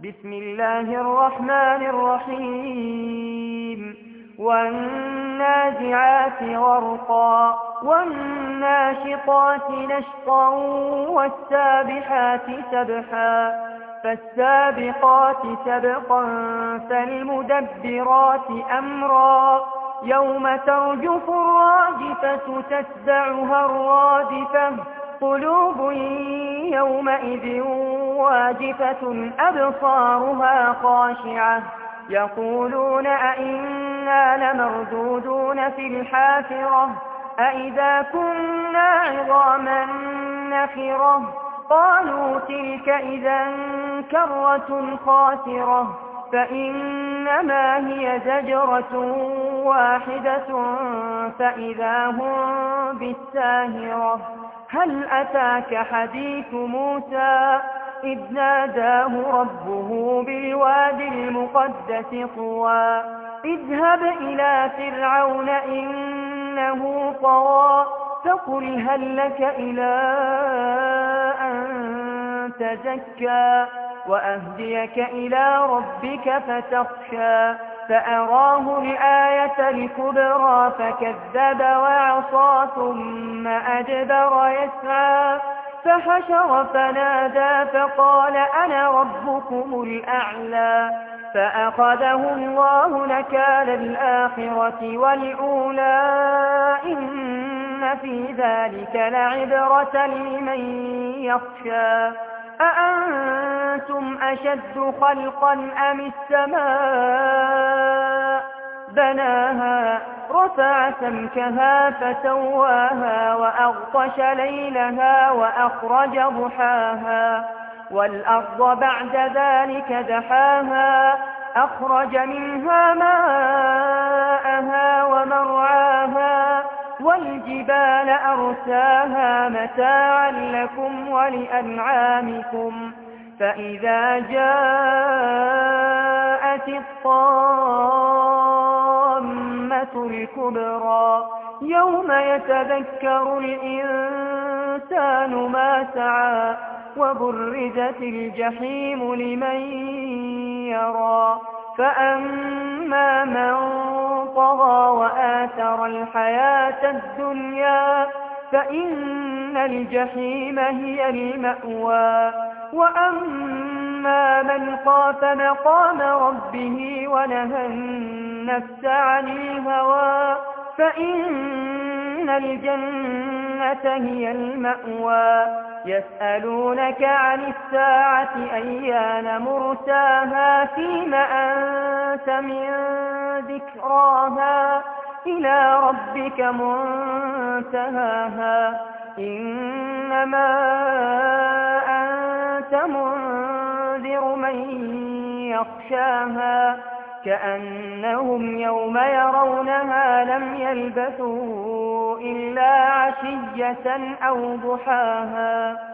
بسم الله الرحمن الرحيم والنازعات غرقا والناشطات نشطا والسابحات سبحا فالسابقات سبقا فالمدبرات أمرا يوم ترجف الراجفة تتبعها الرادفة قلوب يومئذ واجفة أبصارها خاشعة يقولون أئنا لمردودون في الحافرة أئذا كنا عظاما نخرة قالوا تلك إذا كرة خاسرة فإنما هي زجرة واحدة فإذا هم بالساهرة هل أتاك حديث موسى إذ ناداه ربه بالواد المقدس طوى اذهب إلى فرعون إنه طغى فقل هل لك إلى أن تزكى وأهديك إلى ربك فتخشى فأراه الآية الكبرى فكذب وعصى ثم أدبر يسعى فحشر فنادى فقال أنا ربكم الأعلى فأخذه الله نكال الآخرة والأولى إن في ذلك لعبرة لمن يخشى أأنتم أشد خلقا أم السماء بناها رفع سمكها فسواها وأغطش ليلها وأخرج ضحاها والأرض بعد ذلك دحاها أخرج منها ماءها ومرعاها والجبال أرساها متاعا لكم ولأنعامكم فإذا جاءت الطامة الكبرى يوم يتذكر الإنسان ما سعى وبرزت الجحيم لمن يرى فأما من طغى وآثر الحياة الدنيا فإن الجحيم هي المأوى وأما من خاف مقام ربه ونهى النفس عن الهوى فإن الجنة هي المأوى يسألونك عن الساعة أيان مرساها فيم أنت من ذكراها إلى ربك منتهاها إنما أنت منذر من يخشاها كأنهم يوم يرونها لم يلبثوا إلا عشية أو ضحاها